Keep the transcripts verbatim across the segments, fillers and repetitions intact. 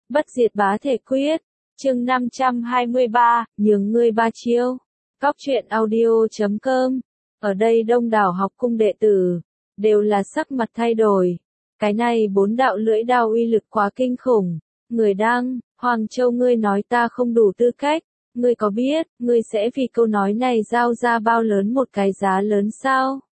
Bất diệt bá thể quyết, chương năm trăm hai mươi ba, nhường ngươi ba chiêu. Cóc truyện audio chấm com. Ở đây đông đảo học cung đệ tử, đều là sắc mặt thay đổi. Cái này bốn đạo lưỡi đao uy lực quá kinh khủng. Người đăng, Hoàng Châu ngươi nói ta không đủ tư cách. Ngươi có biết, ngươi sẽ vì câu nói này giao ra bao lớn một cái giá lớn sao?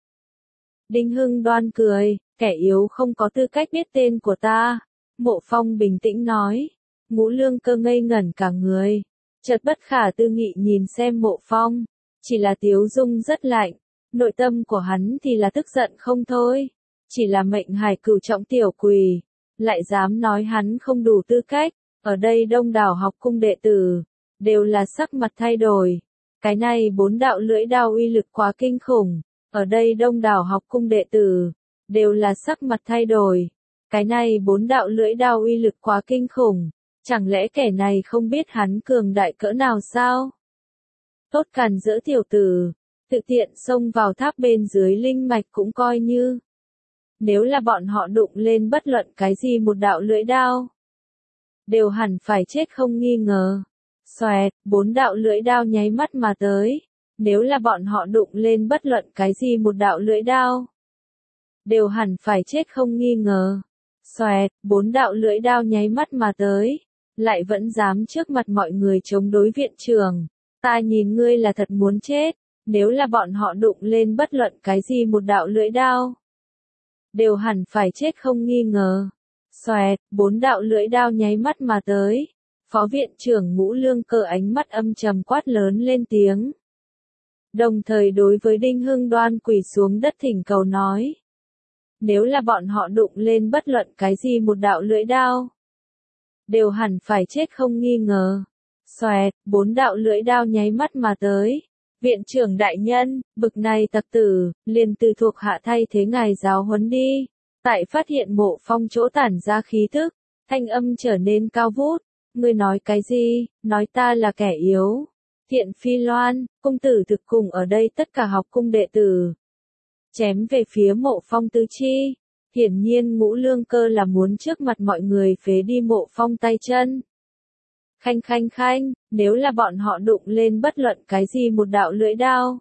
Đinh Hưng Đoan cười, kẻ yếu không có tư cách biết tên của ta. Mộ Phong bình tĩnh nói. Ngũ Lương Cơ ngây ngẩn cả người. Chợt bất khả tư nghị nhìn xem Mộ Phong. Chỉ là tiếu dung rất lạnh. Nội tâm của hắn thì là tức giận không thôi. Chỉ là mệnh hải cửu trọng tiểu quỷ. Lại dám nói hắn không đủ tư cách. Ở đây đông đảo học cung đệ tử, đều là sắc mặt thay đổi. Cái này bốn đạo lưỡi đao uy lực quá kinh khủng. Ở đây đông đảo học cung đệ tử, đều là sắc mặt thay đổi. Cái này bốn đạo lưỡi đao uy lực quá kinh khủng. Chẳng lẽ kẻ này không biết hắn cường đại cỡ nào sao? Tốt càn dỡ tiểu tử, tự tiện xông vào tháp bên dưới linh mạch cũng coi như. Nếu là bọn họ đụng lên bất luận cái gì một đạo lưỡi đao, đều hẳn phải chết không nghi ngờ. Xoẹt, bốn đạo lưỡi đao nháy mắt mà tới. Nếu là bọn họ đụng lên bất luận cái gì một đạo lưỡi đao, đều hẳn phải chết không nghi ngờ. Xoẹt, bốn đạo lưỡi đao nháy mắt mà tới. Lại vẫn dám trước mặt mọi người chống đối viện trưởng. Ta nhìn ngươi là thật muốn chết. Nếu là bọn họ đụng lên bất luận cái gì một đạo lưỡi đao, đều hẳn phải chết không nghi ngờ. Xoẹt, bốn đạo lưỡi đao nháy mắt mà tới. Phó viện trưởng Ngũ Lương Cơ ánh mắt âm trầm quát lớn lên tiếng. Đồng thời đối với Đinh Hưng Đoan quỳ xuống đất thỉnh cầu nói. Nếu là bọn họ đụng lên bất luận cái gì một đạo lưỡi đao, đều hẳn phải chết không nghi ngờ. Xoẹt, bốn đạo lưỡi đao nháy mắt mà tới. Viện trưởng đại nhân, bực này tặc tử, liền từ thuộc hạ thay thế ngài giáo huấn đi. Tại phát hiện Mộ Phong chỗ tản ra khí tức, thanh âm trở nên cao vút. Ngươi nói cái gì, nói ta là kẻ yếu. Thiện Phi Loan, cung tử thực cùng ở đây tất cả học cung đệ tử. Chém về phía Mộ Phong tứ chi. Hiển nhiên Ngũ Lương Cơ là muốn trước mặt mọi người phế đi Mộ Phong tay chân. Khanh khanh khanh, nếu là bọn họ đụng lên bất luận cái gì một đạo lưỡi đao,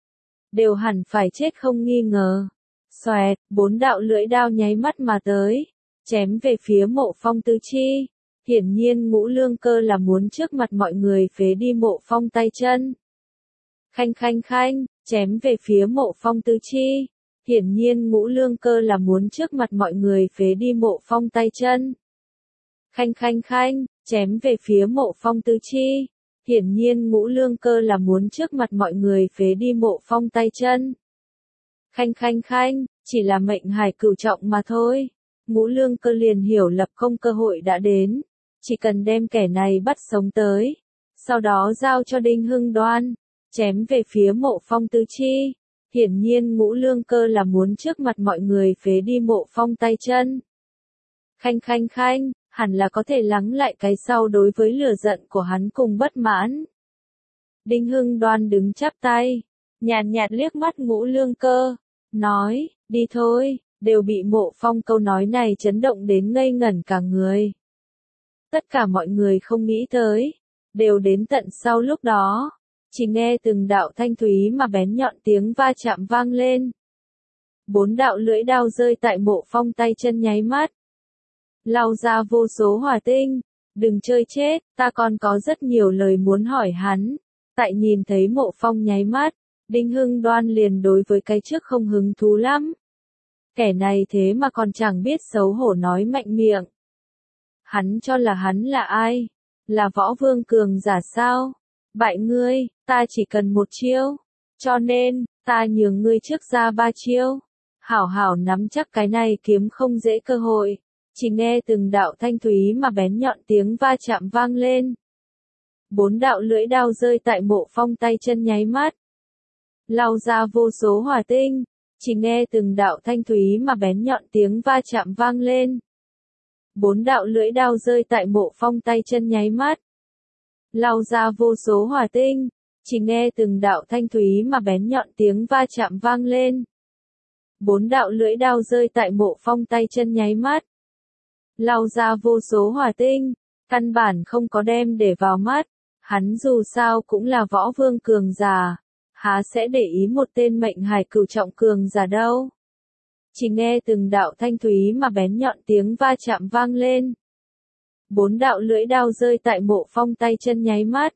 đều hẳn phải chết không nghi ngờ. Xoẹt, bốn đạo lưỡi đao nháy mắt mà tới. Chém về phía Mộ Phong tứ chi. Hiển nhiên Ngũ Lương Cơ là muốn trước mặt mọi người phế đi Mộ Phong tay chân. Khanh khanh khanh, chém về phía Mộ Phong tứ chi. Hiển nhiên Ngũ Lương Cơ là muốn trước mặt mọi người phế đi Mộ Phong tay chân. Khanh khanh khanh, chém về phía Mộ Phong tứ chi. Hiển nhiên Ngũ Lương Cơ là muốn trước mặt mọi người phế đi Mộ Phong tay chân. Khanh khanh khanh, chỉ là mệnh hải cửu trọng mà thôi. Ngũ Lương Cơ liền hiểu lập công cơ hội đã đến. Chỉ cần đem kẻ này bắt sống tới. Sau đó giao cho Đinh Hưng Đoan. Chém về phía Mộ Phong tứ chi. Hiển nhiên Ngũ Lương Cơ là muốn trước mặt mọi người phế đi Mộ Phong tay chân. Khanh khanh khanh, hẳn là có thể lắng lại cái sau đối với lửa giận của hắn cùng bất mãn. Đinh Hưng Đoan đứng chắp tay. Nhàn nhạt liếc mắt Ngũ Lương Cơ. Nói, đi thôi, đều bị Mộ Phong câu nói này chấn động đến ngây ngẩn cả người. Tất cả mọi người không nghĩ tới, đều đến tận sau lúc đó, chỉ nghe từng đạo thanh thúy mà bén nhọn tiếng va chạm vang lên. Bốn đạo lưỡi đao rơi tại Mộ Phong tay chân nháy mắt. Lao ra vô số hỏa tinh, đừng chơi chết, ta còn có rất nhiều lời muốn hỏi hắn. Tại nhìn thấy Mộ Phong nháy mắt, Đinh Hưng Đoan liền đối với cái trước không hứng thú lắm. Kẻ này thế mà còn chẳng biết xấu hổ nói mạnh miệng. Hắn cho là hắn là ai? Là võ vương cường giả sao? Bại ngươi, ta chỉ cần một chiêu. Cho nên, ta nhường ngươi trước ra ba chiêu. Hảo hảo nắm chắc cái này kiếm không dễ cơ hội. Chỉ nghe từng đạo thanh thúy mà bén nhọn tiếng va chạm vang lên. Bốn đạo lưỡi đao rơi tại Mộ Phong tay chân nháy mắt. Lao ra vô số hỏa tinh. Chỉ nghe từng đạo thanh thúy mà bén nhọn tiếng va chạm vang lên. Bốn đạo lưỡi đao rơi tại Mộ Phong tay chân nháy mắt. Lao ra vô số hỏa tinh. Chỉ nghe từng đạo thanh thúy mà bén nhọn tiếng va chạm vang lên. Bốn đạo lưỡi đao rơi tại Mộ Phong tay chân nháy mắt. Lao ra vô số hỏa tinh. căn bản không có đem để vào mắt, hắn dù sao cũng là võ vương cường giả, há sẽ để ý một tên mệnh hải cửu trọng cường giả đâu. Chỉ nghe từng đạo thanh thúy mà bén nhọn tiếng va chạm vang lên. Bốn đạo lưỡi đao rơi tại Mộ Phong tay chân nháy mắt.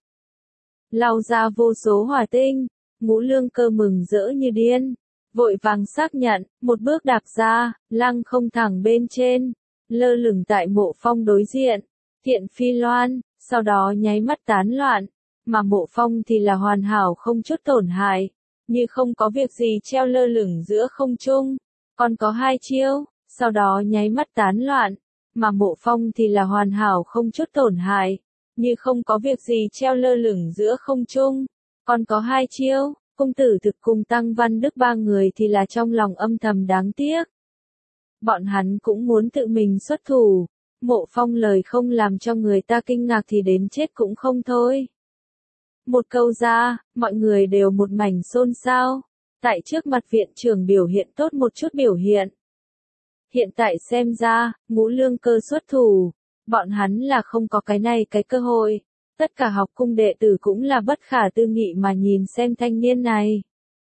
Lao ra vô số hỏa tinh, Ngũ Lương Cơ mừng rỡ như điên, vội vàng xác nhận, một bước đạp ra, lăng không thẳng bên trên, lơ lửng tại Mộ Phong đối diện, thiện phi loan, sau đó nháy mắt tán loạn, mà Mộ Phong thì là hoàn hảo không chút tổn hại, như không có việc gì treo lơ lửng giữa không trung, còn có hai chiêu, sau đó nháy mắt tán loạn, mà Mộ Phong thì là hoàn hảo không chút tổn hại, như không có việc gì treo lơ lửng giữa không trung, còn có hai chiêu. Công tử thực cùng Tăng Văn Đức ba người thì là trong lòng âm thầm đáng tiếc. Bọn hắn cũng muốn tự mình xuất thủ, Mộ Phong lời không làm cho người ta kinh ngạc thì đến chết cũng không thôi. Một câu ra, mọi người đều một mảnh xôn xao, tại trước mặt viện trưởng biểu hiện tốt một chút biểu hiện. Hiện tại xem ra, Ngũ Lương Cơ xuất thủ, bọn hắn là không có cái này cái cơ hội. Tất cả học cung đệ tử cũng là bất khả tư nghị mà nhìn xem thanh niên này.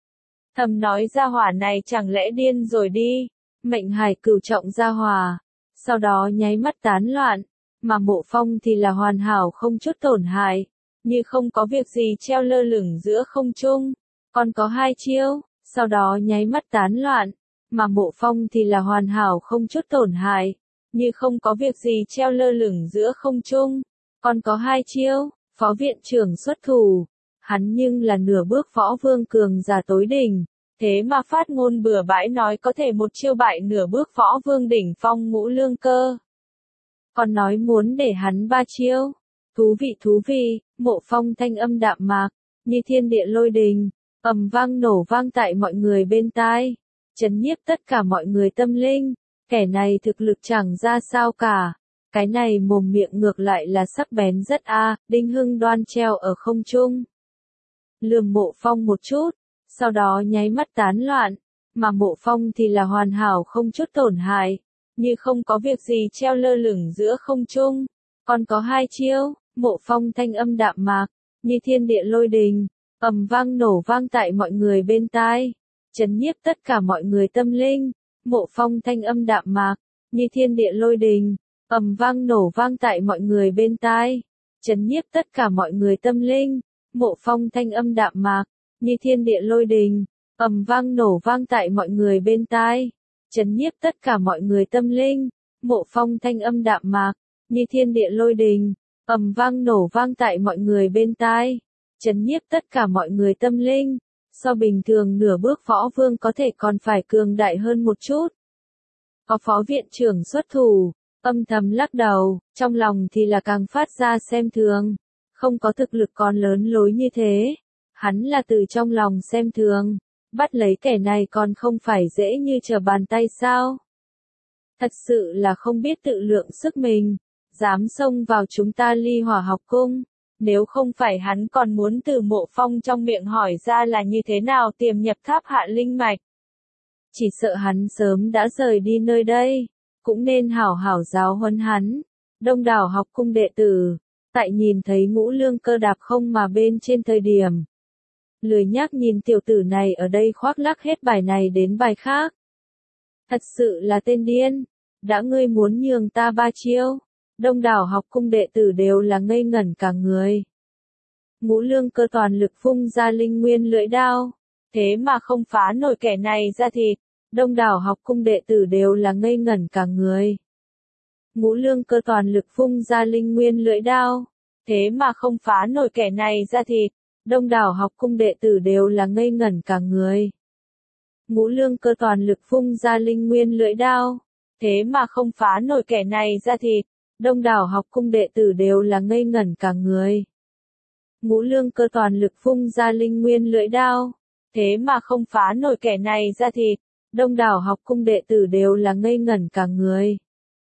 Thầm nói gia hỏa này chẳng lẽ điên rồi đi, mệnh hải cửu trọng gia hỏa, sau đó nháy mắt tán loạn, mà Mộ Phong thì là hoàn hảo không chút tổn hại, như không có việc gì treo lơ lửng giữa không trung, còn có hai chiêu, sau đó nháy mắt tán loạn, mà Mộ Phong thì là hoàn hảo không chút tổn hại, như không có việc gì treo lơ lửng giữa không trung. Còn có hai chiêu, phó viện trưởng xuất thủ, hắn nhưng là nửa bước võ vương cường giả tối đỉnh, thế mà phát ngôn bừa bãi nói có thể một chiêu bại nửa bước võ vương đỉnh phong Ngũ Lương Cơ. Còn nói muốn để hắn ba chiêu, thú vị thú vị, Mộ Phong thanh âm đạm mạc, như thiên địa lôi đình, ầm vang nổ vang tại mọi người bên tai, chấn nhiếp tất cả mọi người tâm linh, kẻ này thực lực chẳng ra sao cả. Cái này mồm miệng ngược lại là sắc bén rất a, à, Đinh Hưng đoan treo ở không trung. Lườm Mộ Phong một chút, sau đó nháy mắt tán loạn, mà Mộ Phong thì là hoàn hảo không chút tổn hại, như không có việc gì treo lơ lửng giữa không trung. Còn có hai chiêu, Mộ Phong thanh âm đạm mạc, như thiên địa lôi đình, ầm vang nổ vang tại mọi người bên tai, chấn nhiếp tất cả mọi người tâm linh. Mộ Phong thanh âm đạm mạc, như thiên địa lôi đình, ầm vang nổ vang tại mọi người bên tai, chấn nhiếp tất cả mọi người tâm linh. Mộ Phong thanh âm đạm mạc, như thiên địa lôi đình, ầm vang nổ vang tại mọi người bên tai, chấn nhiếp tất cả mọi người tâm linh. Mộ Phong thanh âm đạm mạc, như thiên địa lôi đình, ầm vang nổ vang tại mọi người bên tai, chấn nhiếp tất cả mọi người tâm linh. So bình thường nửa bước võ vương có thể còn phải cường đại hơn một chút. Có phó viện trưởng xuất thủ, âm thầm lắc đầu, trong lòng thì là càng phát ra xem thường, không có thực lực còn lớn lối như thế, hắn là từ trong lòng xem thường, bắt lấy kẻ này còn không phải dễ như trở bàn tay sao. Thật sự là không biết tự lượng sức mình, dám xông vào chúng ta Ly Hỏa học cung, nếu không phải hắn còn muốn từ Mộ Phong trong miệng hỏi ra là như thế nào tiềm nhập tháp hạ linh mạch. Chỉ sợ hắn sớm đã rời đi nơi đây. Cũng nên hảo hảo giáo huấn hắn. Đông đảo học cung đệ tử, tại nhìn thấy Ngũ Lương Cơ đạp không mà bên trên thời điểm. Lười nhác nhìn tiểu tử này ở đây khoác lác hết bài này đến bài khác. Thật sự là tên điên, đã ngươi muốn nhường ta ba chiêu. Đông đảo học cung đệ tử đều là ngây ngẩn cả người. Ngũ Lương Cơ toàn lực phun ra linh nguyên lưỡi đao, thế mà không phá nổi kẻ này ra thịt. Đông đảo học cung đệ tử đều là ngây ngẩn cả người. Ngũ Lương Cơ toàn lực phun ra linh nguyên lưỡi đao, thế mà không phá nổi kẻ này ra thịt. Đông đảo học cung đệ tử đều là ngây ngẩn cả người. Ngũ Lương Cơ toàn lực phun ra linh nguyên lưỡi đao, thế mà không phá nổi kẻ này ra thịt. Đông đảo học cung đệ tử đều là ngây ngẩn cả người. Ngũ Lương Cơ toàn lực phun ra linh nguyên lưỡi đao, thế mà không phá nổi kẻ này ra thịt. Đông đảo học cung đệ tử đều là ngây ngẩn cả người.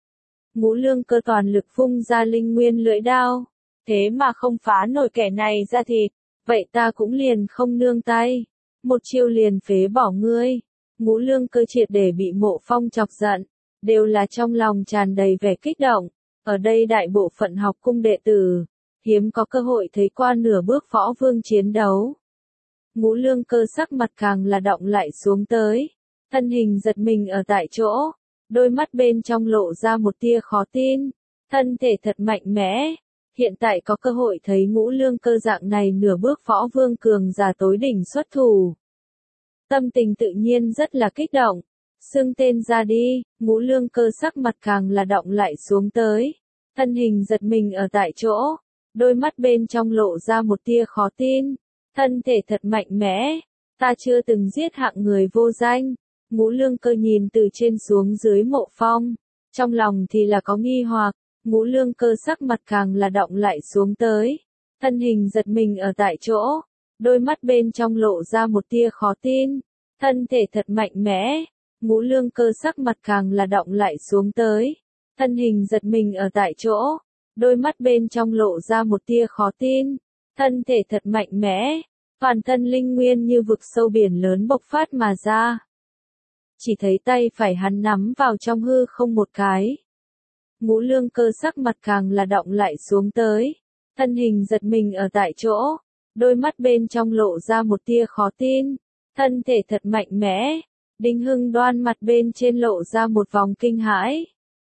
Ngũ Lương Cơ toàn lực phun ra linh nguyên lưỡi đao, thế mà không phá nổi kẻ này ra thịt. Vậy ta cũng liền không nương tay, một chiêu liền phế bỏ ngươi. Ngũ Lương Cơ triệt để bị Mộ Phong chọc giận, đều là trong lòng tràn đầy vẻ kích động, Ở đây đại bộ phận học cung đệ tử, hiếm có cơ hội thấy qua nửa bước võ vương chiến đấu. Ngũ Lương Cơ sắc mặt càng là động lại xuống tới, thân hình giật mình ở tại chỗ, đôi mắt bên trong lộ ra một tia khó tin, thân thể thật mạnh mẽ, hiện tại có cơ hội thấy Ngũ Lương Cơ dạng này nửa bước võ vương cường giả tối đỉnh xuất thủ. Tâm tình tự nhiên rất là kích động, xưng tên ra đi, Ngũ Lương Cơ sắc mặt càng là động lại xuống tới, thân hình giật mình ở tại chỗ, đôi mắt bên trong lộ ra một tia khó tin, thân thể thật mạnh mẽ, ta chưa từng giết hạng người vô danh. Ngũ Lương Cơ nhìn từ trên xuống dưới Mộ Phong, trong lòng thì là có nghi hoặc, Ngũ Lương Cơ sắc mặt càng là động lại xuống tới, thân hình giật mình ở tại chỗ, đôi mắt bên trong lộ ra một tia khó tin, thân thể thật mạnh mẽ, Ngũ Lương Cơ sắc mặt càng là động lại xuống tới, thân hình giật mình ở tại chỗ, đôi mắt bên trong lộ ra một tia khó tin, thân thể thật mạnh mẽ, toàn thân linh nguyên như vực sâu biển lớn bộc phát mà ra. Chỉ thấy tay phải hắn nắm vào trong hư không một cái. Ngũ Lương Cơ sắc mặt càng là động lại xuống tới, thân hình giật mình ở tại chỗ, đôi mắt bên trong lộ ra một tia khó tin, thân thể thật mạnh mẽ, Đinh Hưng Đoan mặt bên trên lộ ra một vòng kinh hãi.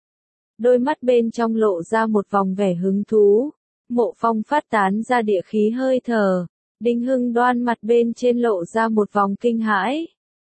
Đôi mắt bên trong lộ ra một vòng vẻ hứng thú, Mộ Phong phát tán ra địa khí hơi thở, Đinh Hưng Đoan mặt bên trên lộ ra một vòng kinh hãi.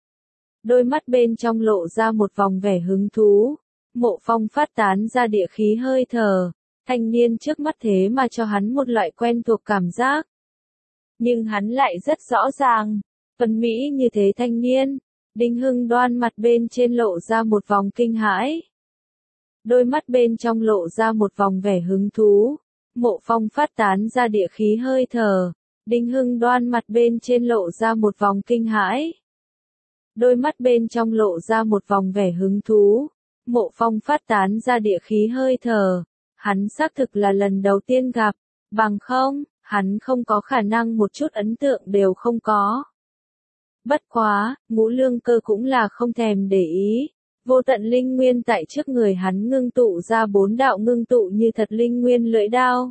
Đôi mắt bên trong lộ ra một vòng vẻ hứng thú, Mộ Phong phát tán ra địa khí hơi thở, thanh niên trước mắt thế mà cho hắn một loại quen thuộc cảm giác. Nhưng hắn lại rất rõ ràng, tuấn mỹ như thế thanh niên, Đinh Hưng Đoan mặt bên trên lộ ra một vòng kinh hãi. Đôi mắt bên trong lộ ra một vòng vẻ hứng thú, Mộ Phong phát tán ra địa khí hơi thở, Đinh Hưng Đoan mặt bên trên lộ ra một vòng kinh hãi. Đôi mắt bên trong lộ ra một vòng vẻ hứng thú, Mộ Phong phát tán ra địa khí hơi thở, hắn xác thực là lần đầu tiên gặp, bằng không, hắn không có khả năng một chút ấn tượng đều không có. Bất quá, Ngũ Lương Cơ cũng là không thèm để ý, vô tận linh nguyên tại trước người hắn ngưng tụ ra bốn đạo ngưng tụ như thật linh nguyên lưỡi đao.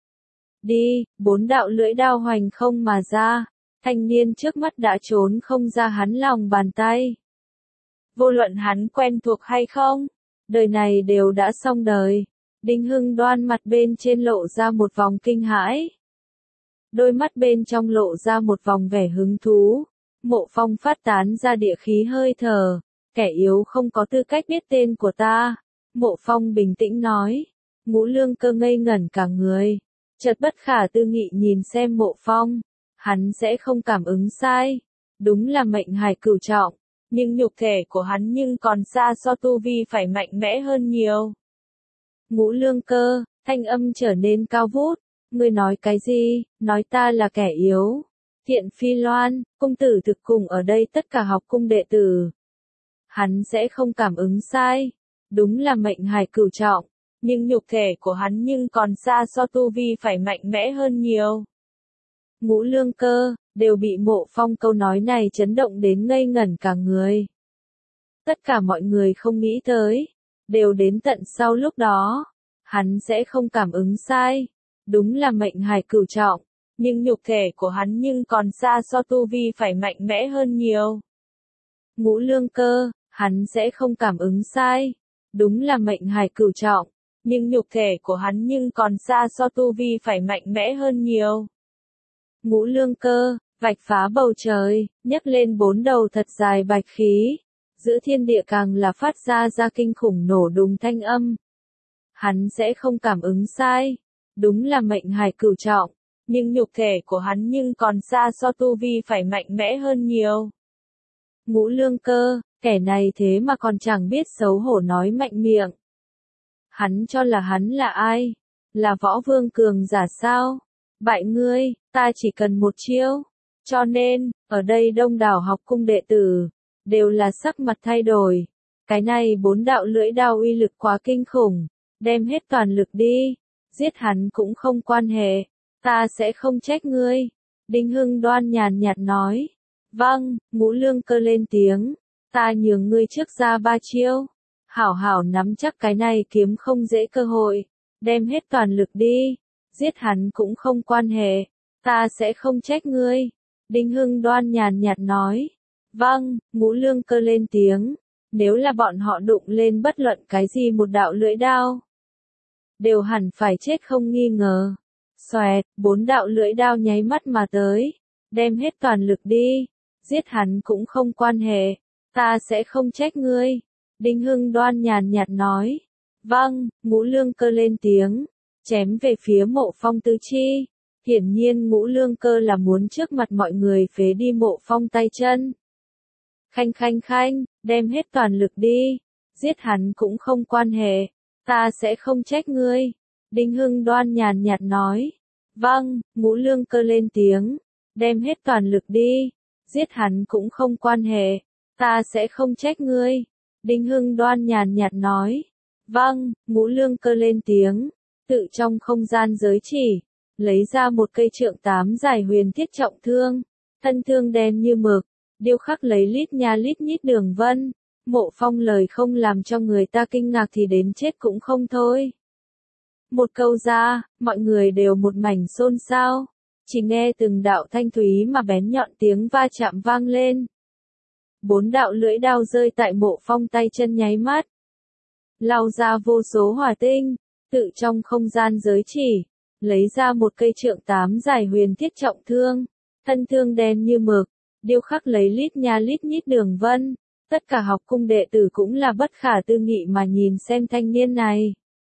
Đi, bốn đạo lưỡi đao hoành không mà ra. Thanh niên trước mắt đã trốn không ra hắn lòng bàn tay. Vô luận hắn quen thuộc hay không, đời này đều đã xong đời. Đinh Hưng Đoan mặt bên trên lộ ra một vòng kinh hãi. Đôi mắt bên trong lộ ra một vòng vẻ hứng thú. Mộ Phong phát tán ra địa khí hơi thở. Kẻ yếu không có tư cách biết tên của ta. Mộ Phong bình tĩnh nói. Ngũ Lương Cơ ngây ngẩn cả người. Chợt bất khả tư nghị nhìn xem Mộ Phong. Hắn sẽ không cảm ứng sai. Đúng là mệnh hài cửu trọng. Nhưng nhục thể của hắn nhưng còn xa so tu vi phải mạnh mẽ hơn nhiều. Ngũ Lương Cơ, thanh âm trở nên cao vút. Ngươi nói cái gì, nói ta là kẻ yếu. Thiện Phi Loan, cung tử thực cùng ở đây tất cả học cung đệ tử. Hắn sẽ không cảm ứng sai. Đúng là mệnh hài cửu trọng. Nhưng nhục thể của hắn nhưng còn xa so tu vi phải mạnh mẽ hơn nhiều. Ngũ Lương Cơ, đều bị Mộ Phong câu nói này chấn động đến ngây ngẩn cả người. Tất cả mọi người không nghĩ tới, đều đến tận sau lúc đó, hắn sẽ không cảm ứng sai. Đúng là mệnh hài cửu trọng, nhưng nhục thể của hắn nhưng còn xa so tu vi phải mạnh mẽ hơn nhiều. Ngũ Lương Cơ, hắn sẽ không cảm ứng sai. Đúng là mệnh hài cửu trọng, nhưng nhục thể của hắn nhưng còn xa so tu vi phải mạnh mẽ hơn nhiều. Ngũ Lương Cơ, vạch phá bầu trời, nhấc lên bốn đầu thật dài bạch khí, giữa thiên địa càng là phát ra ra kinh khủng nổ đùng thanh âm. Hắn sẽ không cảm ứng sai. Đúng là mệnh hài cửu trọng, nhưng nhục thể của hắn nhưng còn xa so tu vi phải mạnh mẽ hơn nhiều. Ngũ Lương Cơ, kẻ này thế mà còn chẳng biết xấu hổ nói mạnh miệng. Hắn cho là hắn là ai? Là võ vương cường giả sao? Bại ngươi, ta chỉ cần một chiêu. Cho nên, ở đây đông đảo học cung đệ tử, đều là sắc mặt thay đổi. Cái này bốn đạo lưỡi đao uy lực quá kinh khủng, đem hết toàn lực đi. Giết hắn cũng không quan hệ, ta sẽ không trách ngươi. Đinh Hưng Đoan nhàn nhạt nói. Vâng, Ngũ Lương Cơ lên tiếng. Ta nhường ngươi trước ra ba chiêu. Hảo hảo nắm chắc cái này kiếm không dễ cơ hội. đem hết toàn lực đi, giết hắn cũng không quan hệ, ta sẽ không trách ngươi. Đinh Hưng Đoan nhàn nhạt nói. Vâng, Ngũ Lương Cơ lên tiếng, nếu là bọn họ đụng lên bất luận cái gì một đạo lưỡi đao, đều hẳn phải chết không nghi ngờ. Xoẹt, bốn đạo lưỡi đao nháy mắt mà tới, đem hết toàn lực đi, giết hắn cũng không quan hệ, ta sẽ không trách ngươi. Đinh Hưng Đoan nhàn nhạt nói. Vâng, Ngũ Lương Cơ lên tiếng, chém về phía Mộ Phong tứ chi. Hiển nhiên Ngũ Lương Cơ là muốn trước mặt mọi người phế đi Mộ Phong tay chân. Khanh khanh khanh, đem hết toàn lực đi, giết hắn cũng không quan hệ, ta sẽ không trách ngươi. Đinh Hưng Đoan nhàn nhạt nói. Vâng, Ngũ Lương Cơ lên tiếng, đem hết toàn lực đi, giết hắn cũng không quan hệ, ta sẽ không trách ngươi. Đinh Hưng Đoan nhàn nhạt nói. Vâng, Ngũ Lương Cơ lên tiếng, tự trong không gian giới chỉ, lấy ra một cây trượng tám dài huyền thiết trọng thương, thân thương đen như mực, điêu khắc lấy lít nha lít nhít đường vân. Mộ Phong lời không làm cho người ta kinh ngạc thì đến chết cũng không thôi. Một câu ra, mọi người đều một mảnh xôn xao, chỉ nghe từng đạo thanh thúy mà bén nhọn tiếng va chạm vang lên. Bốn đạo lưỡi đao rơi tại Mộ Phong tay chân nháy mắt, lao ra vô số hỏa tinh, tự trong không gian giới chỉ, lấy ra một cây trượng tám dài huyền thiết trọng thương, thân thương đen như mực, điêu khắc lấy lít nha lít nhít đường vân. Tất cả học cung đệ tử cũng là bất khả tư nghị mà nhìn xem thanh niên này.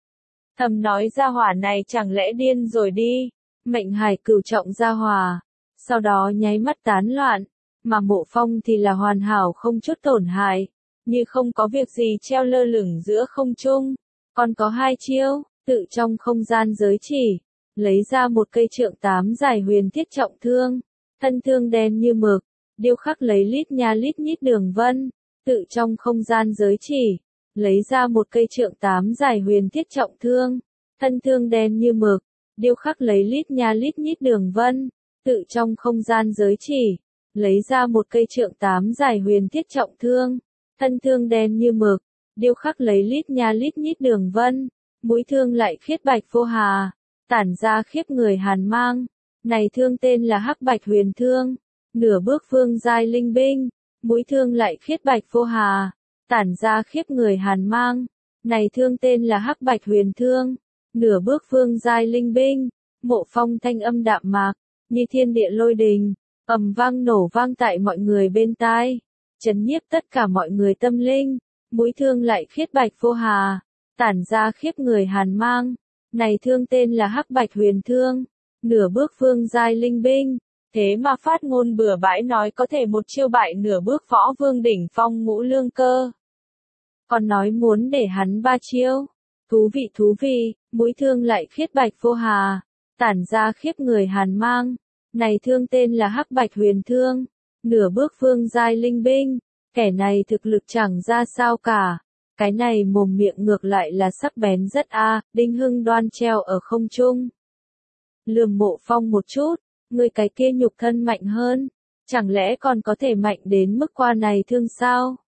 Thầm nói gia hỏa này chẳng lẽ điên rồi đi, mệnh hải cửu trọng gia hỏa, sau đó nháy mắt tán loạn, mà Mộ Phong thì là hoàn hảo không chút tổn hại, như không có việc gì treo lơ lửng giữa không trung. Còn có hai chiêu, tự trong không gian giới chỉ, lấy ra một cây trượng tám dài huyền thiết trọng thương, thân thương đen như mực, điêu khắc lấy lít nha lít nhít đường vân. Tự trong không gian giới chỉ, lấy ra một cây trượng tám dài huyền thiết trọng thương, thân thương đen như mực, điêu khắc lấy lít nha lít nhít đường vân. Tự trong không gian giới chỉ, lấy ra một cây trượng tám dài huyền thiết trọng thương, thân thương đen như mực, điêu khắc lấy lít nha lít nhít đường vân. Mũi thương lại khiết bạch vô hà, tản ra khiếp người hàn mang. Này thương tên là Hắc Bạch Huyền Thương, nửa bước phương giai linh binh. Mũi thương lại khiết bạch vô hà, tản ra khiếp người hàn mang. Này thương tên là Hắc Bạch Huyền Thương, nửa bước phương giai linh binh. Mộ Phong thanh âm đạm mạc, như thiên địa lôi đình, ầm vang nổ vang tại mọi người bên tai, chấn nhiếp tất cả mọi người tâm linh. Mũi thương lại khiết bạch vô hà, tản ra khiếp người hàn mang. Này thương tên là Hắc Bạch Huyền Thương, nửa bước phương giai linh binh. Thế mà phát ngôn bừa bãi nói có thể một chiêu bại nửa bước võ vương đỉnh phong Ngũ Lương Cơ. Còn nói muốn để hắn ba chiêu. Thú vị thú vị, mũi thương lại khiết bạch vô hà, tản ra khiếp người hàn mang. Này thương tên là Hắc Bạch Huyền Thương, nửa bước phương giai linh binh. Kẻ này thực lực chẳng ra sao cả. Cái này mồm miệng ngược lại là sắc bén rất a. À. Đinh Hưng Đoan treo ở không trung, lườm Mộ Phong một chút. Người cái kia nhục thân mạnh hơn, chẳng lẽ còn có thể mạnh đến mức qua này thương sao?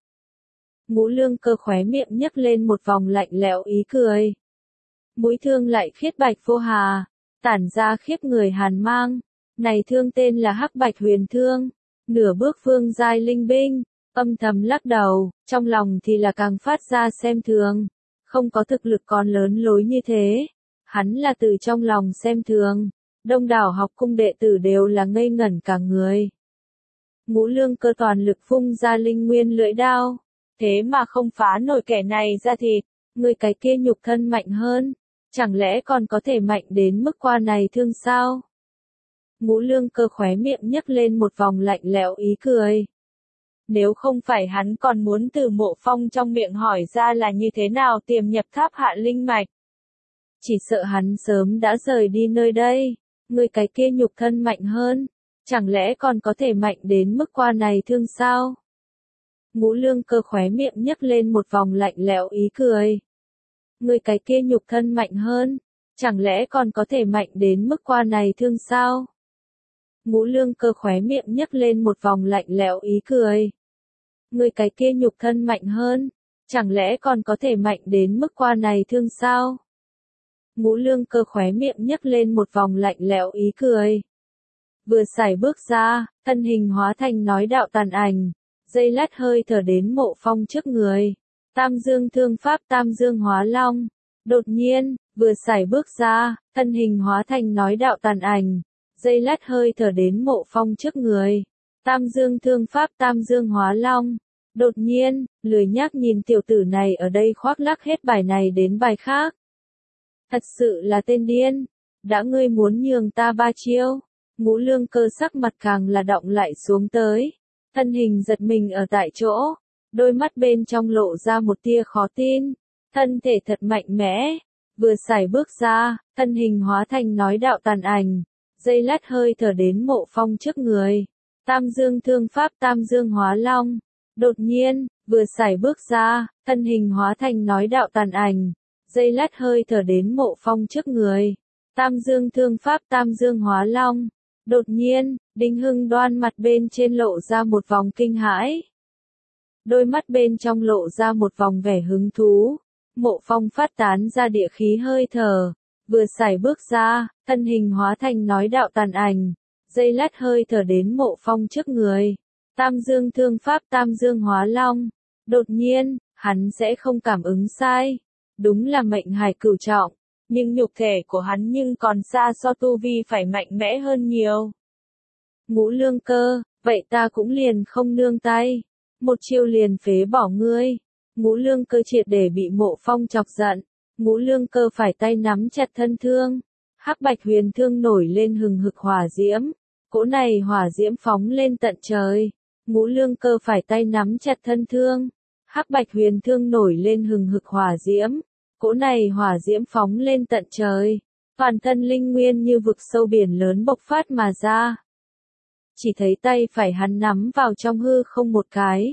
Ngũ Lương Cơ khóe miệng nhấc lên một vòng lạnh lẽo ý cười. Mũi thương lại khiết bạch vô hà, tản ra khiếp người hàn mang. Này thương tên là Hắc Bạch Huyền Thương, nửa bước phương giai linh binh. Âm thầm lắc đầu, trong lòng thì là càng phát ra xem thường. Không có thực lực còn lớn lối như thế, hắn là từ trong lòng xem thường. Đông đảo học cung đệ tử đều là ngây ngẩn cả người. Ngũ Lương Cơ toàn lực phun ra linh nguyên lưỡi đao, thế mà không phá nổi kẻ này ra thịt. Người cái kia nhục thân mạnh hơn, chẳng lẽ còn có thể mạnh đến mức qua này thương sao? Ngũ Lương Cơ khóe miệng nhấc lên một vòng lạnh lẽo ý cười. Nếu không phải hắn còn muốn từ Mộ Phong trong miệng hỏi ra là như thế nào tiềm nhập tháp hạ linh mạch, chỉ sợ hắn sớm đã rời đi nơi đây. Người cái kia nhục thân mạnh hơn, chẳng lẽ còn có thể mạnh đến mức qua này thương sao? Ngũ Lương Cơ khóe miệng nhấc lên một vòng lạnh lẽo ý cười. Người cái kia nhục thân mạnh hơn, chẳng lẽ còn có thể mạnh đến mức qua này thương sao? Ngũ Lương Cơ khóe miệng nhấc lên một vòng lạnh lẽo ý cười. Người cái kia nhục thân mạnh hơn, chẳng lẽ còn có thể mạnh đến mức qua này thương sao? Ngũ Lương Cơ khóe miệng nhấc lên một vòng lạnh lẽo ý cười. Vừa sải bước ra, thân hình hóa thành nói đạo tàn ảnh, giây lát hơi thở đến Mộ Phong trước người. Tam Dương Thương Pháp Tam Dương Hóa Long. Đột nhiên, vừa sải bước ra, thân hình hóa thành nói đạo tàn ảnh, giây lát hơi thở đến Mộ Phong trước người. Tam Dương Thương Pháp Tam Dương Hóa Long. Đột nhiên, lười nhác nhìn tiểu tử này ở đây khoác lác hết bài này đến bài khác. Thật sự là tên điên. Đã ngươi muốn nhường ta ba chiêu. Ngũ Lương Cơ sắc mặt càng là động lại xuống tới. Thân hình giật mình ở tại chỗ. Đôi mắt bên trong lộ ra một tia khó tin. Thân thể thật mạnh mẽ. Vừa sải bước ra, thân hình hóa thành nói đạo tàn ảnh. Giây lát hơi thở đến Mộ Phong trước người. Tam Dương Thương Pháp Tam Dương Hóa Long. Đột nhiên, vừa sải bước ra, thân hình hóa thành nói đạo tàn ảnh. Giây lát hơi thở đến Mộ Phong trước người. Tam Dương Thương Pháp Tam Dương Hóa Long. Đột nhiên, Đinh Hưng Đoan mặt bên trên lộ ra một vòng kinh hãi. Đôi mắt bên trong lộ ra một vòng vẻ hứng thú. Mộ Phong phát tán ra địa khí hơi thở. Vừa sải bước ra, thân hình hóa thành nói đạo tàn ảnh. Giây lát hơi thở đến Mộ Phong trước người. Tam Dương Thương Pháp Tam Dương Hóa Long. Đột nhiên, hắn sẽ không cảm ứng sai. Đúng là mệnh hải cửu trọng. Nhưng nhục thể của hắn nhưng còn xa so tu vi phải mạnh mẽ hơn nhiều. Ngũ Lương Cơ, vậy ta cũng liền không nương tay. Một chiêu liền phế bỏ ngươi. Ngũ Lương Cơ triệt để bị Mộ Phong chọc giận. Ngũ Lương Cơ phải tay nắm chặt thân thương. Hắc Bạch Huyền Thương nổi lên hừng hực hỏa diễm. Cỗ này hỏa diễm phóng lên tận trời. Ngũ Lương Cơ phải tay nắm chặt thân thương. Hắc Bạch Huyền Thương nổi lên hừng hực hỏa diễm. Cỗ này hỏa diễm phóng lên tận trời. Toàn thân linh nguyên như vực sâu biển lớn bộc phát mà ra. Chỉ thấy tay phải hắn nắm vào trong hư không một cái.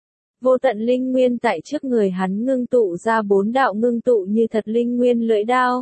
Vô tận linh nguyên tại trước người hắn ngưng tụ ra bốn đạo ngưng tụ như thật linh nguyên lưỡi đao.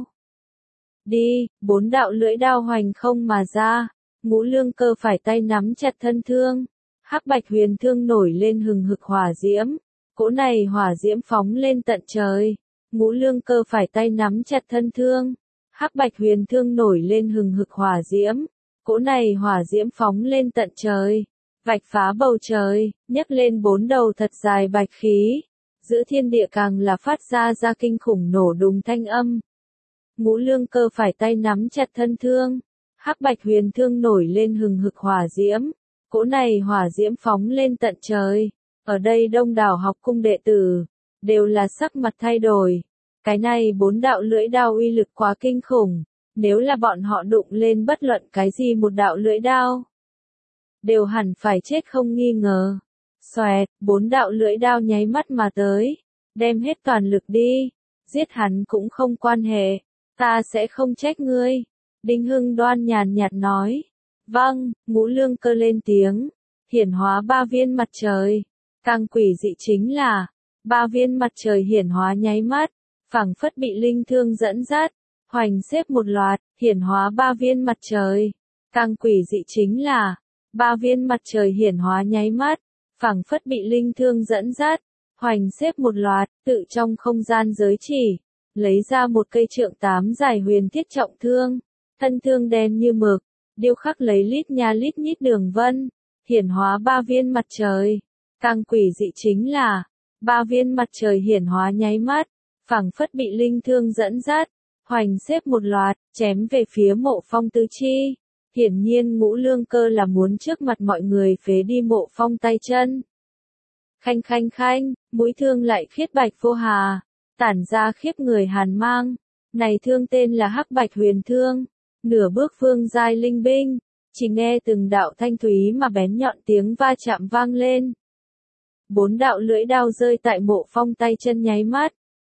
Đi, bốn đạo lưỡi đao hoành không mà ra. Ngũ Lương Cơ phải tay nắm chặt thân thương. Hắc Bạch Huyền Thương nổi lên hừng hực hỏa diễm. Cỗ này hỏa diễm phóng lên tận trời. Ngũ Lương Cơ phải tay nắm chặt thân thương. Hắc Bạch Huyền Thương nổi lên hừng hực hỏa diễm. Cỗ này hỏa diễm phóng lên tận trời. Vạch phá bầu trời, nhấc lên bốn đầu thật dài bạch khí. Giữa thiên địa càng là phát ra ra kinh khủng nổ đùng thanh âm. Ngũ Lương Cơ phải tay nắm chặt thân thương. Hắc Bạch Huyền Thương nổi lên hừng hực hỏa diễm. Cỗ này hỏa diễm phóng lên tận trời. Ở đây đông đảo học cung đệ tử, đều là sắc mặt thay đổi. Cái này bốn đạo lưỡi đao uy lực quá kinh khủng. Nếu là bọn họ đụng lên bất luận cái gì một đạo lưỡi đao, đều hẳn phải chết không nghi ngờ. Xoẹt, bốn đạo lưỡi đao nháy mắt mà tới. Đem hết toàn lực đi. Giết hắn cũng không quan hệ. Ta sẽ không trách ngươi. Đinh Hưng Đoan nhàn nhạt nói. Vâng, Ngũ Lương Cơ lên tiếng. Hiển hóa ba viên mặt trời. Càng quỷ dị chính là, ba viên mặt trời hiển hóa nháy mắt, phảng phất bị linh thương dẫn dắt, hoành xếp một loạt, hiển hóa ba viên mặt trời. Càng quỷ dị chính là, ba viên mặt trời hiển hóa nháy mắt, phảng phất bị linh thương dẫn dắt, hoành xếp một loạt, tự trong không gian giới chỉ, lấy ra một cây trượng tám dài huyền thiết trọng thương, thân thương đen như mực, điêu khắc lấy lít nha lít nhít đường vân, hiển hóa ba viên mặt trời. Càng quỷ dị chính là, ba viên mặt trời hiển hóa nháy mắt, phảng phất bị linh thương dẫn dắt, hoành xếp một loạt, chém về phía Mộ Phong tứ chi. Hiển nhiên Ngũ Lương Cơ là muốn trước mặt mọi người phế đi Mộ Phong tay chân. Khanh khanh khanh, mũi thương lại khiết bạch vô hà, tản ra khiếp người hàn mang. Này thương tên là Hắc Bạch Huyền Thương, nửa bước vương giai linh binh, chỉ nghe từng đạo thanh thúy mà bén nhọn tiếng va chạm vang lên. Bốn đạo lưỡi đao rơi tại Mộ Phong tay chân nháy mắt,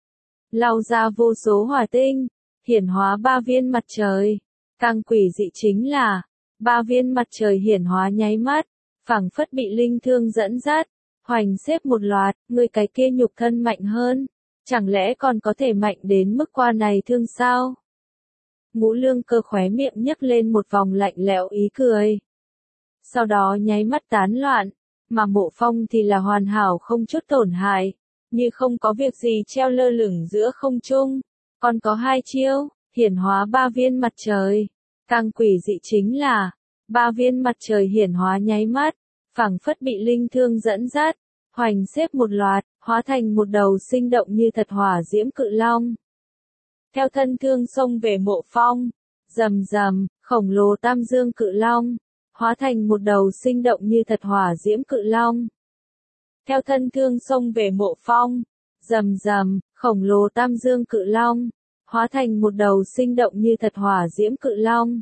lao ra vô số hỏa tinh, hiển hóa ba viên mặt trời. Càng quỷ dị chính là, ba viên mặt trời hiển hóa nháy mắt, phảng phất bị linh thương dẫn dắt, hoành xếp một loạt, người cái kia nhục thân mạnh hơn, chẳng lẽ còn có thể mạnh đến mức qua này thương sao? Ngũ Lương Cơ khóe miệng nhấc lên một vòng lạnh lẽo ý cười. Sau đó nháy mắt tán loạn, mà Mộ Phong thì là hoàn hảo không chút tổn hại, như không có việc gì treo lơ lửng giữa không trung, còn có hai chiêu, hiển hóa ba viên mặt trời. Càng quỷ dị chính là, ba viên mặt trời hiển hóa nháy mắt, phảng phất bị linh thương dẫn dắt, hoành xếp một loạt, hóa thành một đầu sinh động như thật hỏa diễm cự long. Theo thân thương xông về Mộ Phong, rầm rầm, khổng lồ tam dương cự long, hóa thành một đầu sinh động như thật hỏa diễm cự long. Theo thân thương xông về Mộ Phong, rầm rầm, khổng lồ tam dương cự long, hóa thành một đầu sinh động như thật hỏa diễm cự long.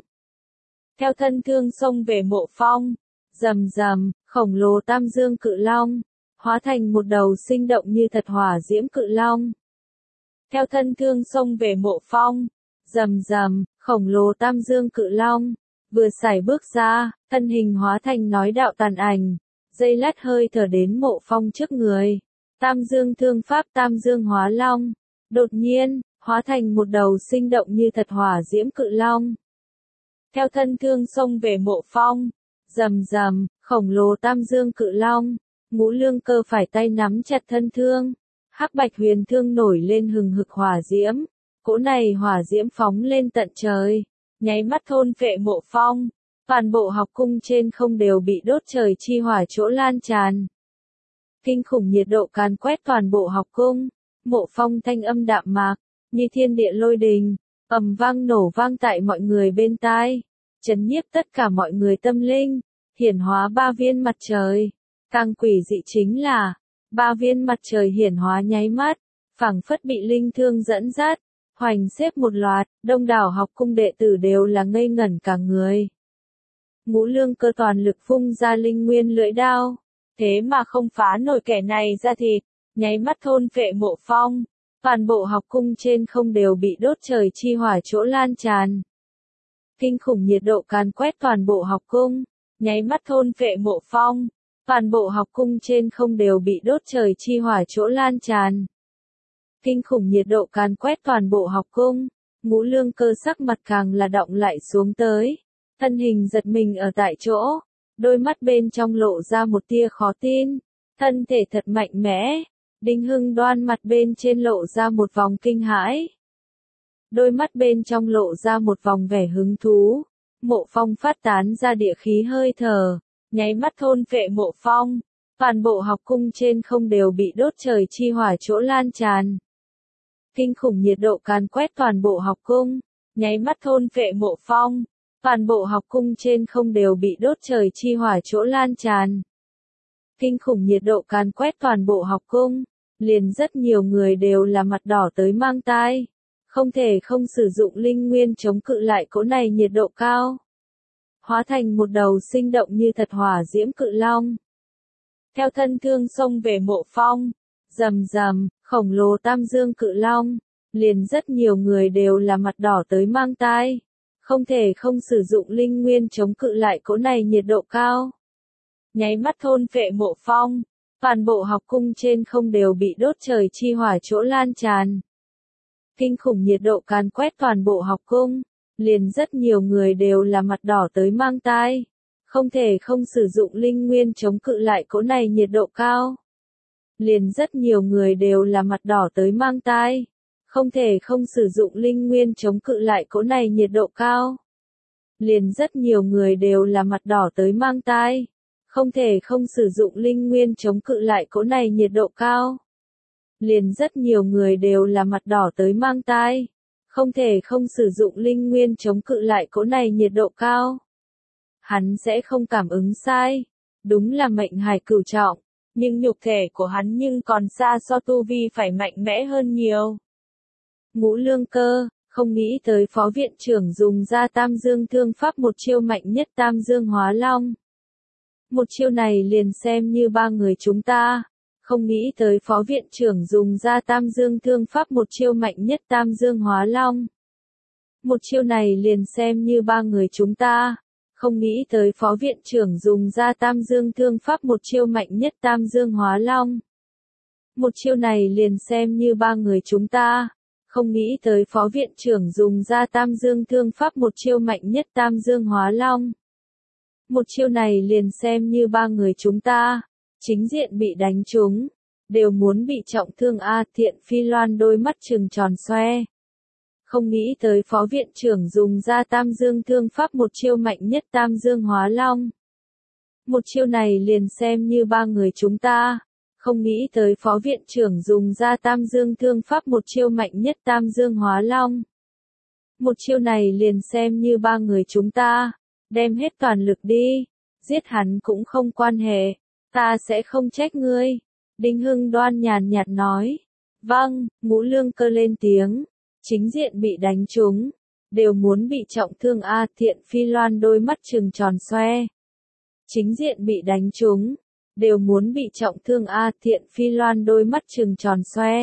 Theo thân thương xông về Mộ Phong, rầm rầm, khổng lồ tam dương cự long, hóa thành một đầu sinh động như thật hỏa diễm cự long. Theo thân thương xông về Mộ Phong, rầm rầm, khổng lồ tam dương cự long, vừa sải bước ra, thân hình hóa thành nói đạo tàn ảnh, dây lát hơi thở đến Mộ Phong trước người. Tam dương thương pháp tam dương hóa long, đột nhiên, hóa thành một đầu sinh động như thật hỏa diễm cự long. Theo thân thương xông về Mộ Phong, rầm rầm, khổng lồ tam dương cự long, Ngũ Lương Cơ phải tay nắm chặt thân thương, hắc bạch huyền thương nổi lên hừng hực hỏa diễm, cỗ này hỏa diễm phóng lên tận trời, nháy mắt thôn phệ Mộ Phong, toàn bộ học cung trên không đều bị đốt trời chi hỏa chỗ lan tràn. Kinh khủng nhiệt độ càn quét toàn bộ học cung, Mộ Phong thanh âm đạm mạc, như thiên địa lôi đình, ầm vang nổ vang tại mọi người bên tai, chấn nhiếp tất cả mọi người tâm linh, hiển hóa ba viên mặt trời. Càng quỷ dị chính là, ba viên mặt trời hiển hóa nháy mắt, phảng phất bị linh thương dẫn dắt, hoành xếp một loạt, đông đảo học cung đệ tử đều là ngây ngẩn cả người. Ngũ Lương Cơ toàn lực phun ra linh nguyên lưỡi đao, thế mà không phá nổi kẻ này ra thịt, nháy mắt thôn phệ Mộ Phong, toàn bộ học cung trên không đều bị đốt trời chi hỏa chỗ lan tràn. Kinh khủng nhiệt độ càn quét toàn bộ học cung, nháy mắt thôn phệ Mộ Phong, toàn bộ học cung trên không đều bị đốt trời chi hỏa chỗ lan tràn. Kinh khủng nhiệt độ càn quét toàn bộ học cung, Ngũ Lương Cơ sắc mặt càng là đọng lại xuống tới, thân hình giật mình ở tại chỗ, đôi mắt bên trong lộ ra một tia khó tin, thân thể thật mạnh mẽ, Đinh Hưng Đoan mặt bên trên lộ ra một vòng kinh hãi. Đôi mắt bên trong lộ ra một vòng vẻ hứng thú, Mộ Phong phát tán ra địa khí hơi thở, nháy mắt thôn phệ Mộ Phong, toàn bộ học cung trên không đều bị đốt trời chi hỏa chỗ lan tràn. Kinh khủng nhiệt độ càn quét toàn bộ học cung, nháy mắt thôn phệ Mộ Phong, toàn bộ học cung trên không đều bị đốt trời chi hỏa chỗ lan tràn. Kinh khủng nhiệt độ càn quét toàn bộ học cung, liền rất nhiều người đều là mặt đỏ tới mang tai, không thể không sử dụng linh nguyên chống cự lại cỗ này nhiệt độ cao. Hóa thành một đầu sinh động như thật hỏa diễm cự long. Theo thân thương xông về Mộ Phong, rầm rầm, khổng lồ tam dương cự long, liền rất nhiều người đều là mặt đỏ tới mang tai, không thể không sử dụng linh nguyên chống cự lại cỗ này nhiệt độ cao. Nháy mắt thôn phệ Mộ Phong, toàn bộ học cung trên không đều bị đốt trời chi hỏa chỗ lan tràn. Kinh khủng nhiệt độ càn quét toàn bộ học cung, liền rất nhiều người đều là mặt đỏ tới mang tai, không thể không sử dụng linh nguyên chống cự lại cỗ này nhiệt độ cao. Liền rất nhiều người đều là mặt đỏ tới mang tai, không thể không sử dụng linh nguyên chống cự lại cỗ này nhiệt độ cao. Liền rất nhiều người đều là mặt đỏ tới mang tai, không thể không sử dụng linh nguyên chống cự lại cỗ này nhiệt độ cao. Liền rất nhiều người đều là mặt đỏ tới mang tai, không thể không sử dụng linh nguyên chống cự lại cỗ này nhiệt độ cao. Hắn sẽ không cảm ứng sai, đúng là mệnh hải cửu trọng, nhưng nhục thể của hắn nhưng còn xa so tu vi phải mạnh mẽ hơn nhiều. Ngũ Lương Cơ, không nghĩ tới phó viện trưởng dùng ra tam dương thương pháp một chiêu mạnh nhất tam dương hóa long. Một chiêu này liền xem như ba người chúng ta, không nghĩ tới phó viện trưởng dùng ra tam dương thương pháp một chiêu mạnh nhất tam dương hóa long. Một chiêu này liền xem như ba người chúng ta, không nghĩ tới phó viện trưởng dùng ra tam dương thương pháp một chiêu mạnh nhất tam dương hóa long. Một chiêu này liền xem như ba người chúng ta, không nghĩ tới phó viện trưởng dùng ra tam dương thương pháp một chiêu mạnh nhất tam dương hóa long. Một chiêu này liền xem như ba người chúng ta, chính diện bị đánh trúng, đều muốn bị trọng thương a Thiện Phi Loan đôi mắt trừng tròn xoe. Không nghĩ tới phó viện trưởng dùng ra Tam Dương Thương Pháp một chiêu mạnh nhất Tam Dương Hóa Long. Một chiêu này liền xem như ba người chúng ta. Không nghĩ tới phó viện trưởng dùng ra Tam Dương Thương Pháp một chiêu mạnh nhất Tam Dương Hóa Long. Một chiêu này liền xem như ba người chúng ta. Đem hết toàn lực đi. Giết hắn cũng không quan hệ. Ta sẽ không trách ngươi. Đinh Hưng Đoan nhàn nhạt nói. Vâng, Ngũ Lương Cơ lên tiếng. Chính diện bị đánh trúng. Đều muốn bị trọng thương a. Thiện Phi Loan đôi mắt trừng tròn xoe. Chính diện bị đánh trúng. Đều muốn bị trọng thương a. Thiện Phi Loan đôi mắt trừng tròn xoe.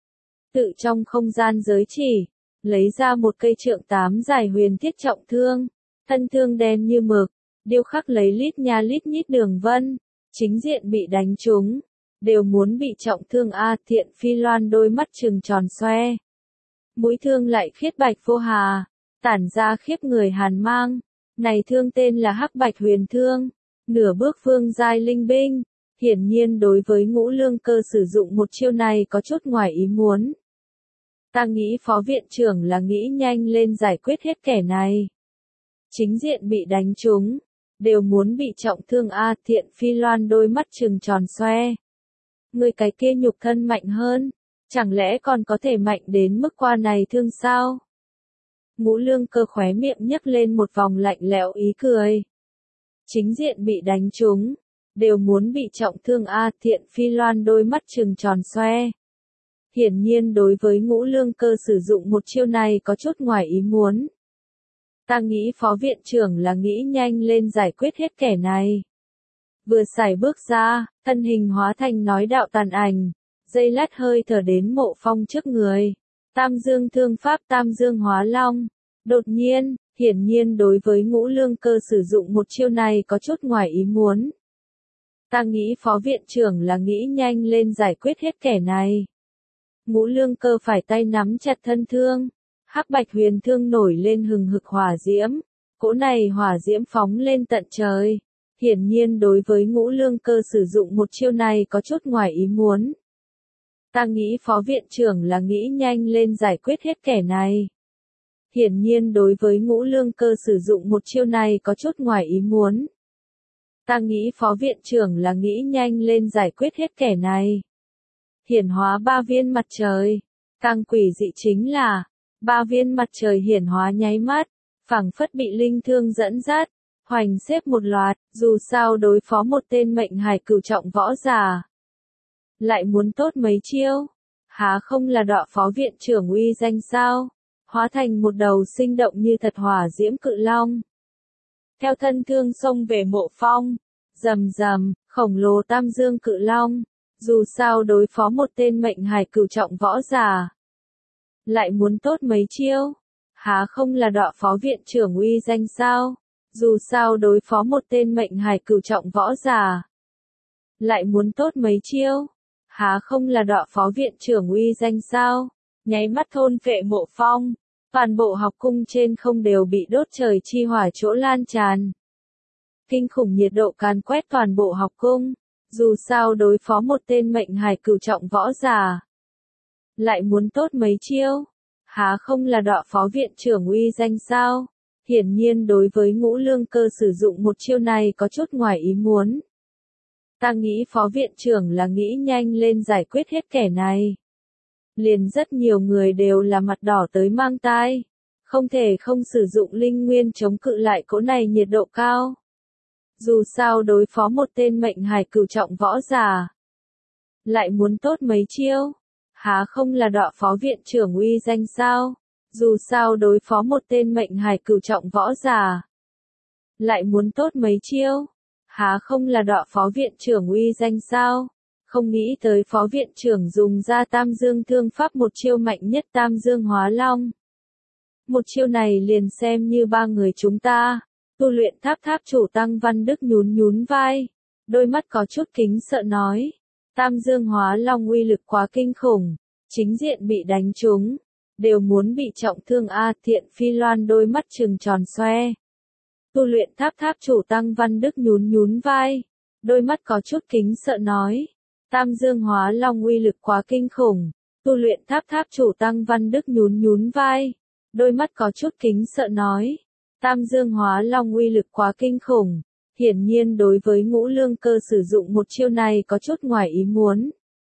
Tự trong không gian giới chỉ. Lấy ra một cây trượng tám dài huyền thiết trọng thương. Thân thương đen như mực. Điêu khắc lấy lít nha lít nhít đường vân. Chính diện bị đánh trúng. Đều muốn bị trọng thương a. Thiện Phi Loan đôi mắt trừng tròn xoe. Mũi thương lại khiết bạch vô hà. Tản ra khiếp người hàn mang. Này thương tên là Hắc Bạch Huyền Thương. Nửa bước vương giai linh binh. Hiển nhiên đối với Ngũ Lương Cơ sử dụng một chiêu này có chút ngoài ý muốn. Ta nghĩ phó viện trưởng là nghĩ nhanh lên giải quyết hết kẻ này. Chính diện bị đánh trúng. Đều muốn bị trọng thương a. Thiện Phi Loan đôi mắt trừng tròn xoe. Người cái kia nhục thân mạnh hơn. Chẳng lẽ còn có thể mạnh đến mức qua này thương sao? Ngũ Lương Cơ khóe miệng nhấc lên một vòng lạnh lẽo ý cười. Chính diện bị đánh trúng. Đều muốn bị trọng thương a. Thiện Phi Loan đôi mắt trừng tròn xoe. Hiển nhiên đối với Ngũ Lương Cơ sử dụng một chiêu này có chút ngoài ý muốn. Ta nghĩ phó viện trưởng là nghĩ nhanh lên giải quyết hết kẻ này. Vừa xài bước ra, thân hình hóa thành nói đạo tàn ảnh. Dây lát hơi thở đến Mộ Phong trước người. Tam Dương Thương Pháp Tam Dương Hóa Long. Đột nhiên, hiển nhiên đối với Ngũ Lương Cơ sử dụng một chiêu này có chút ngoài ý muốn. Ta nghĩ phó viện trưởng là nghĩ nhanh lên giải quyết hết kẻ này. Ngũ Lương Cơ phải tay nắm chặt thân thương. Hắc Bạch Huyền Thương nổi lên hừng hực hỏa diễm. Cỗ này hỏa diễm phóng lên tận trời. Hiển nhiên đối với Ngũ Lương Cơ sử dụng một chiêu này có chút ngoài ý muốn. Ta nghĩ phó viện trưởng là nghĩ nhanh lên giải quyết hết kẻ này. Hiển nhiên đối với Ngũ Lương Cơ sử dụng một chiêu này có chút ngoài ý muốn. Ta nghĩ phó viện trưởng là nghĩ nhanh lên giải quyết hết kẻ này. Hiển hóa ba viên mặt trời. Càng quỷ dị chính là, ba viên mặt trời hiển hóa nháy mắt, phảng phất bị linh thương dẫn dắt, hoành xếp một loạt, dù sao đối phó một tên mệnh hải cửu trọng võ giả. Lại muốn tốt mấy chiêu, há không là đọa phó viện trưởng uy danh sao, hóa thành một đầu sinh động như thật hỏa diễm cự long. Theo thân thương xông về Mộ Phong, rầm rầm, khổng lồ Tam Dương cự long, dù sao đối phó một tên mệnh hải cửu trọng võ giả. Lại muốn tốt mấy chiêu, há không là đọa phó viện trưởng uy danh sao, dù sao đối phó một tên mệnh hải cửu trọng võ giả. Lại muốn tốt mấy chiêu, há không là đọa phó viện trưởng uy danh sao, nháy mắt thôn phệ Mộ Phong, toàn bộ học cung trên không đều bị đốt trời chi hỏa chỗ lan tràn. Kinh khủng nhiệt độ càn quét toàn bộ học cung, dù sao đối phó một tên mệnh hải cửu trọng võ giả. Lại muốn tốt mấy chiêu, há không là đọa phó viện trưởng uy danh sao, hiển nhiên đối với Ngũ Lương Cơ sử dụng một chiêu này có chút ngoài ý muốn. Ta nghĩ phó viện trưởng là nghĩ nhanh lên giải quyết hết kẻ này. Liền rất nhiều người đều là mặt đỏ tới mang tai. Không thể không sử dụng linh nguyên chống cự lại cỗ này nhiệt độ cao. Dù sao đối phó một tên mệnh hải cửu trọng võ giả. Lại muốn tốt mấy chiêu. Há không là đọa phó viện trưởng uy danh sao. Dù sao đối phó một tên mệnh hải cửu trọng võ giả. Lại muốn tốt mấy chiêu. Há không là đọa phó viện trưởng uy danh sao. Không nghĩ tới phó viện trưởng dùng ra Tam Dương Thương Pháp một chiêu mạnh nhất Tam Dương Hóa Long. Một chiêu này liền xem như ba người chúng ta. Tu luyện tháp tháp chủ Tăng Văn Đức nhún nhún vai. Đôi mắt có chút kính sợ nói. Tam Dương Hóa Long uy lực quá kinh khủng. Chính diện bị đánh trúng. Đều muốn bị trọng thương a. Thiện Phi Loan đôi mắt trừng tròn xoe. Tu luyện tháp tháp chủ Tăng Văn Đức nhún nhún vai. Đôi mắt có chút kính sợ nói. Tam Dương Hóa Long uy lực quá kinh khủng. Tu luyện tháp tháp chủ Tăng Văn Đức nhún nhún vai. Đôi mắt có chút kính sợ nói. Tam dương hóa long uy lực quá kinh khủng. Hiển nhiên đối với Ngũ Lương Cơ sử dụng một chiêu này có chút ngoài ý muốn.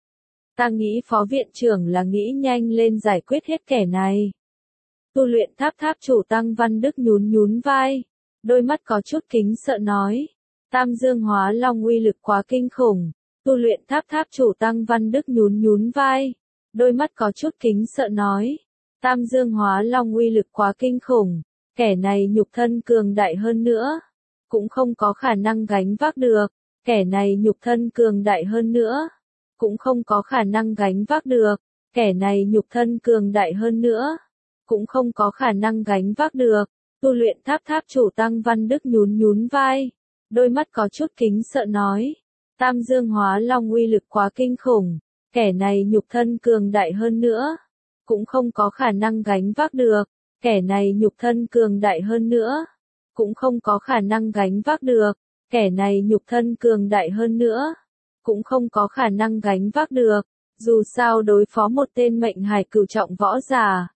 Ta nghĩ phó viện trưởng là nghĩ nhanh lên giải quyết hết kẻ này. Tu luyện tháp tháp chủ Tăng Văn Đức nhún nhún vai. Đôi mắt có chút kính sợ nói. Tam dương hóa long uy lực quá kinh khủng. Tu luyện tháp tháp chủ Tăng Văn Đức nhún nhún vai. Đôi mắt có chút kính sợ nói. Tam dương hóa long uy lực quá kinh khủng. Kẻ này nhục thân cường đại hơn nữa. Cũng không có khả năng gánh vác được. Kẻ này nhục thân cường đại hơn nữa. Cũng không có khả năng gánh vác được. Kẻ này nhục thân cường đại hơn nữa. Cũng không có khả năng gánh vác được. Tu luyện tháp tháp chủ Tăng Văn Đức nhún nhún vai. Đôi mắt có chút kính sợ nói. Tam dương hóa long uy lực quá kinh khủng. Kẻ này nhục thân cường đại hơn nữa. Cũng không có khả năng gánh vác được. Kẻ này nhục thân cường đại hơn nữa. Cũng không có khả năng gánh vác được. Kẻ này nhục thân cường đại hơn nữa. Cũng không có khả năng gánh vác được. Dù sao đối phó một tên mệnh hải cửu trọng võ giả.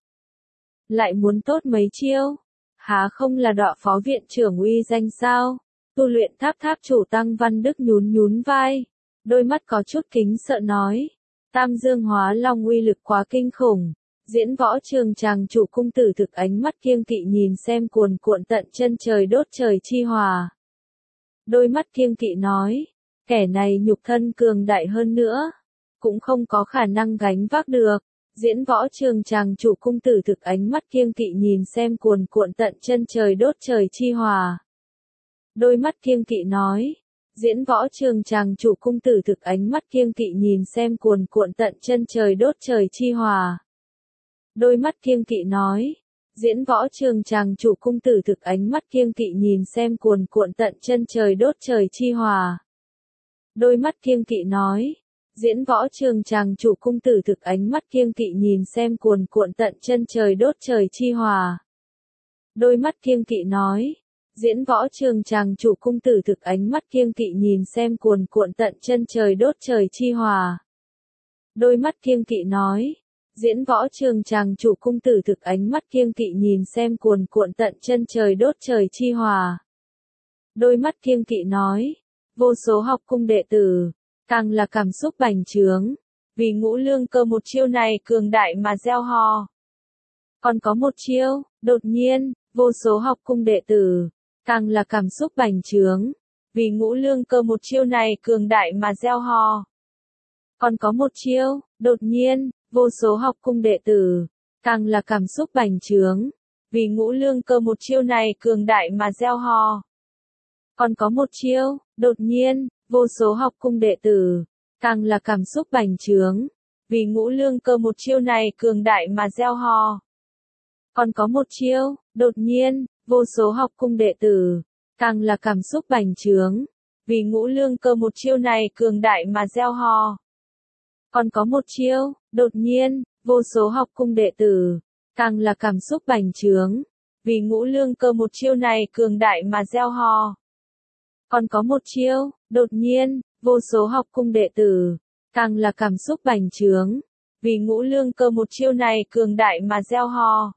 Lại muốn tốt mấy chiêu. Há không là đọa phó viện trưởng uy danh sao? Tu luyện tháp tháp chủ Tăng Văn Đức nhún nhún vai. Đôi mắt có chút kính sợ nói. Tam dương hóa long uy lực quá kinh khủng. Diễn võ trường chàng chủ cung tử thực ánh mắt kiêng kỵ nhìn xem cuồn cuộn tận chân trời đốt trời chi hòa. Đôi mắt kiêng kỵ nói. Kẻ này nhục thân cường đại hơn nữa. Cũng không có khả năng gánh vác được. Diễn võ trường chàng chủ cung tử thực ánh mắt kiêng kỵ nhìn xem cuồn cuộn tận chân trời đốt trời chi hòa. Đôi mắt kiêng kỵ nói. Diễn võ trường chàng chủ cung tử thực ánh mắt kiêng kỵ nhìn xem cuồn cuộn tận chân trời đốt trời chi hòa. Đôi mắt kiêng kỵ nói. Diễn võ trường chàng chủ cung tử thực ánh mắt kiêng kỵ nhìn xem cuồn cuộn tận chân trời đốt trời chi hòa. Đôi mắt kiêng kỵ nói. Diễn võ trường chàng chủ cung tử thực ánh mắt kiêng kỵ nhìn xem cuồn cuộn tận chân trời đốt trời chi hòa. Đôi mắt kiêng kỵ nói. Diễn võ trường chàng chủ cung tử thực ánh mắt kiêng kỵ nhìn xem cuồn cuộn tận chân trời đốt trời chi hòa. Đôi mắt kiêng kỵ nói. Diễn võ trường chàng chủ cung tử thực ánh mắt kiêng kỵ nhìn xem cuồn cuộn tận chân trời đốt trời chi hòa. Đôi mắt kiêng kỵ nói. Vô số học cung đệ tử. Càng là cảm xúc bành trướng. Vì Ngũ Lương Cơ một chiêu này cường đại mà reo hò. Còn có một chiêu. Đột nhiên. Vô số học cung đệ tử. Càng là cảm xúc bành trướng. Vì Ngũ Lương Cơ một chiêu này cường đại mà reo hò. Còn có một chiêu. Đột nhiên. Vô số học cung đệ tử. Càng là cảm xúc bành trướng. Vì Ngũ Lương Cơ một chiêu này cường đại mà reo hò. Còn có một chiêu. Đột nhiên. Vô số học cung đệ tử. Càng là cảm xúc bành trướng. Vì Ngũ Lương Cơ một chiêu này cường đại mà reo hò. Còn có một chiêu. Đột nhiên. Vô số học cung đệ tử. Càng là cảm xúc bành trướng. Vì Ngũ Lương Cơ một chiêu này cường đại mà reo hò. Còn có một chiêu. Đột nhiên. Vô số học cung đệ tử. Càng là cảm xúc bành trướng. Vì Ngũ Lương Cơ một chiêu này cường đại mà reo hò. Còn có một chiêu. Đột nhiên. Vô số học cung đệ tử. Càng là cảm xúc bành trướng. Vì Ngũ Lương Cơ một chiêu này cường đại mà reo hò.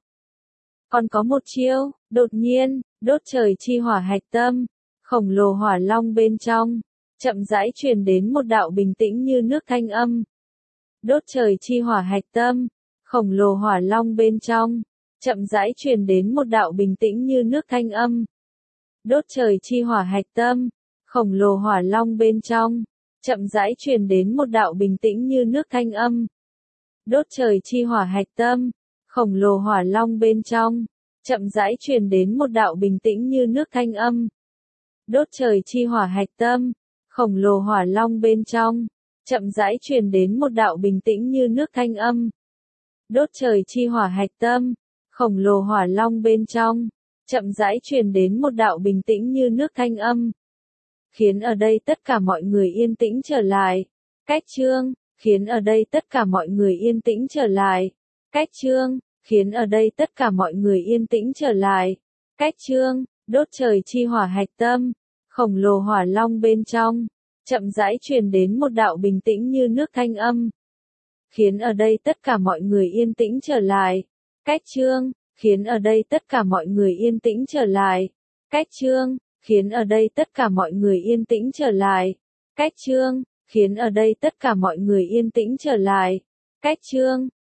Còn có một chiêu. Đột nhiên. Đốt trời chi hỏa hạch tâm. Khổng lồ hỏa long bên trong. Chậm rãi truyền đến một đạo bình tĩnh như nước thanh âm. Đốt trời chi hỏa hạch tâm. Khổng lồ hỏa long bên trong. Chậm rãi truyền đến một đạo bình tĩnh như nước thanh âm. Đốt trời chi hỏa hạch tâm. Khổng lồ hỏa long bên trong. Chậm rãi truyền đến một đạo bình tĩnh như nước thanh âm. Đốt trời chi hỏa hạch tâm. Khổng lồ hỏa long bên trong. Chậm rãi truyền đến một đạo bình tĩnh như nước thanh âm. Đốt trời chi hỏa hạch tâm. Khổng lồ hỏa long bên trong. Chậm rãi truyền đến một đạo bình tĩnh như nước thanh âm. Đốt trời chi hỏa hạch tâm. Khổng lồ hỏa long bên trong. Chậm rãi truyền đến một đạo bình tĩnh như nước thanh âm. Khiến ở đây tất cả mọi người yên tĩnh trở lại. Cách chương. Khiến ở đây tất cả mọi người yên tĩnh trở lại. Cách chương. Khiến ở đây tất cả mọi người yên tĩnh trở lại. Cách chương. Đốt trời chi hỏa hạch tâm. Khổng lồ hỏa long bên trong. Chậm rãi truyền đến một đạo bình tĩnh như nước thanh âm. Khiến ở đây tất cả mọi người yên tĩnh trở lại. Cách chương. khiến ở đây tất cả mọi người yên tĩnh trở lại. Cách chương, khiến ở đây tất cả mọi người yên tĩnh trở lại. Cách chương, khiến ở đây tất cả mọi người yên tĩnh trở lại. Cách chương.